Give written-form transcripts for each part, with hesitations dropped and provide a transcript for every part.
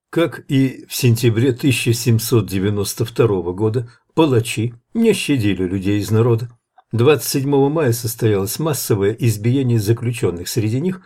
Как и в сентябре 1792 года, палачи не щадили людей из народа. 27 мая состоялось массовое избиение заключенных, среди них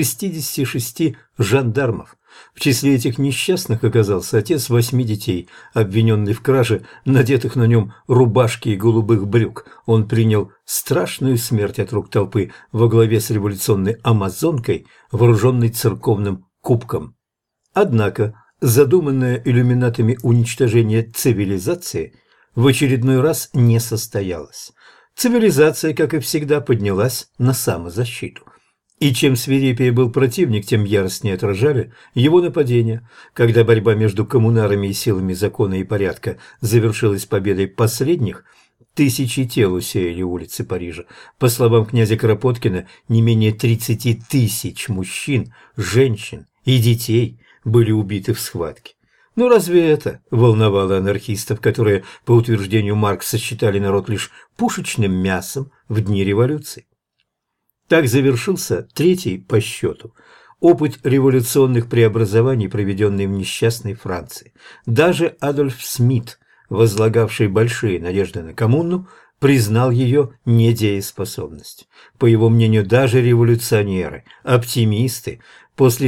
66 жандармов. В числе этих несчастных оказался отец 8 детей, обвиненный в краже надетых на нем рубашки и голубых брюк. Он принял страшную смерть от рук толпы во главе с революционной амазонкой, вооруженной церковным кубком. Однако задуманное иллюминатами уничтожение цивилизации в очередной раз не состоялось. Цивилизация, как и всегда, поднялась на самозащиту. И чем свирепее был противник, тем яростнее отражали его нападения. Когда борьба между коммунарами и силами закона и порядка завершилась победой последних, тысячи тел усеяли улицы Парижа. По словам князя Кропоткина, не менее 30 тысяч мужчин, женщин и детей были убиты в схватке. Но разве это волновало анархистов, которые, по утверждению Маркса, считали народ лишь пушечным мясом в дни революции? Так завершился третий по счету опыт революционных преобразований, проведенный в несчастной Франции. Даже Адольф Смит, возлагавший большие надежды на коммуну, признал ее недееспособность. По его мнению, даже революционеры, оптимисты, после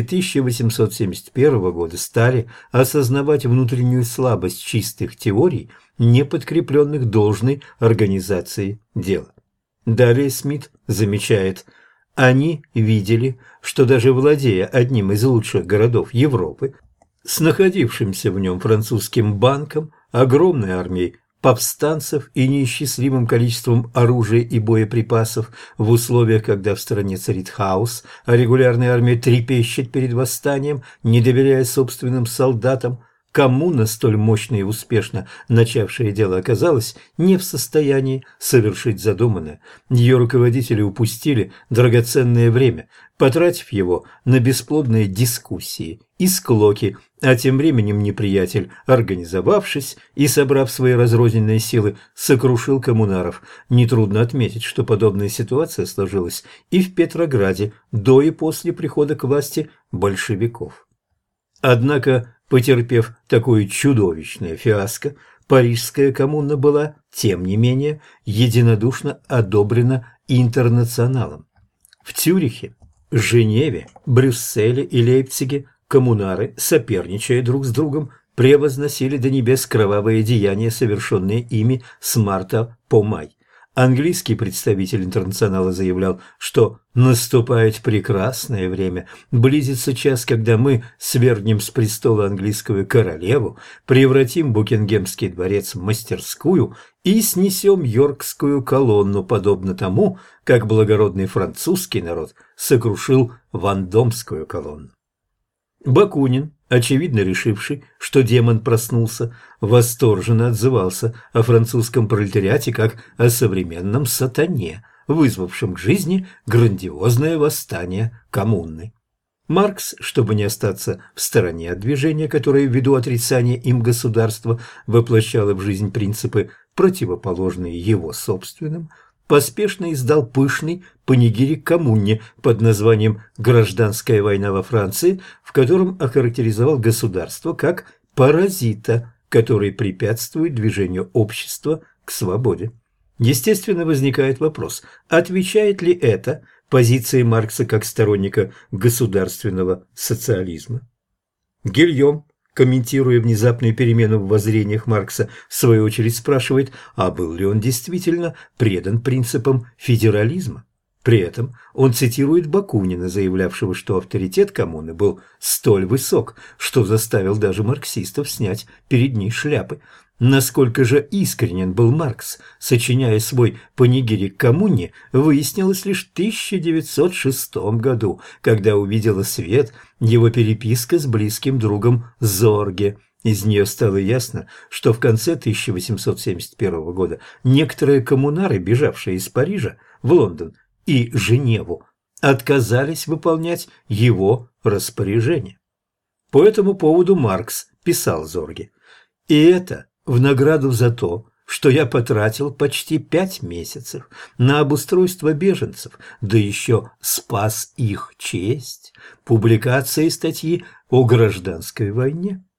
1871 года стали осознавать внутреннюю слабость чистых теорий, не подкрепленных должной организацией дела. Далее Смит замечает: они видели, что даже владея одним из лучших городов Европы, с находившимся в нем французским банком, огромной армией повстанцев и неисчислимым количеством оружия и боеприпасов в условиях, когда в стране царит хаос, а регулярная армия трепещет перед восстанием, не доверяя собственным солдатам, коммуна, столь мощно и успешно начавшее дело, оказалась не в состоянии совершить задуманное. Ее руководители упустили драгоценное время, потратив его на бесплодные дискуссии и склоки, а тем временем неприятель, организовавшись и собрав свои разрозненные силы, сокрушил коммунаров. Нетрудно отметить, что подобная ситуация сложилась и в Петрограде до и после прихода к власти большевиков. Однако, потерпев такое чудовищное фиаско, Парижская коммуна была, тем не менее, единодушно одобрена интернационалом. В Цюрихе, Женеве, Брюсселе и Лейпциге коммунары, соперничая друг с другом, превозносили до небес кровавые деяния, совершенные ими с марта по май. Английский представитель интернационала заявлял, что наступает прекрасное время, близится час, когда мы свергнем с престола английскую королеву, превратим Букингемский дворец в мастерскую и снесем Йоркскую колонну, подобно тому, как благородный французский народ сокрушил Вандомскую колонну. Бакунин, очевидно решивший, что демон проснулся, восторженно отзывался о французском пролетариате как о современном сатане, вызвавшем к жизни грандиозное восстание коммуны. Маркс, чтобы не остаться в стороне от движения, которое ввиду отрицания им государства воплощало в жизнь принципы, противоположные его собственным, поспешно издал пышный панигирик коммуне под названием «Гражданская война во Франции», в котором охарактеризовал государство как паразита, который препятствует движению общества к свободе. Естественно, возникает вопрос, отвечает ли это позиции Маркса как сторонника государственного социализма? Гильом, комментируя внезапные перемены в воззрениях Маркса, в свою очередь спрашивает, а был ли он действительно предан принципам федерализма. При этом он цитирует Бакунина, заявлявшего, что авторитет коммуны был столь высок, что заставил даже марксистов снять перед ней шляпы. Насколько же искренен был Маркс, сочиняя свой панигирик коммуне, выяснилось лишь в 1906 году, когда увидела свет его переписка с близким другом Зорге. Из нее стало ясно, что в конце 1871 года некоторые коммунары, бежавшие из Парижа в Лондон и Женеву, отказались выполнять его распоряжение. По этому поводу Маркс писал Зорге: «И это в награду за то, что я потратил почти 5 месяцев на обустройство беженцев, да еще спас их честь, публикацией статьи о гражданской войне».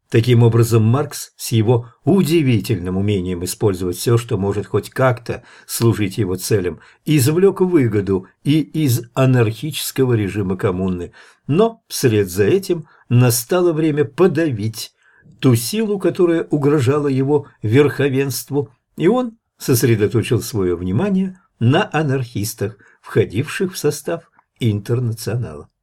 Таким образом, Маркс с его удивительным умением использовать все, что может хоть как-то служить его целям, извлек выгоду и из анархического режима коммуны. Но вслед за этим настало время подавить ту силу, которая угрожала его верховенству, и он сосредоточил свое внимание на анархистах, входивших в состав Интернационала.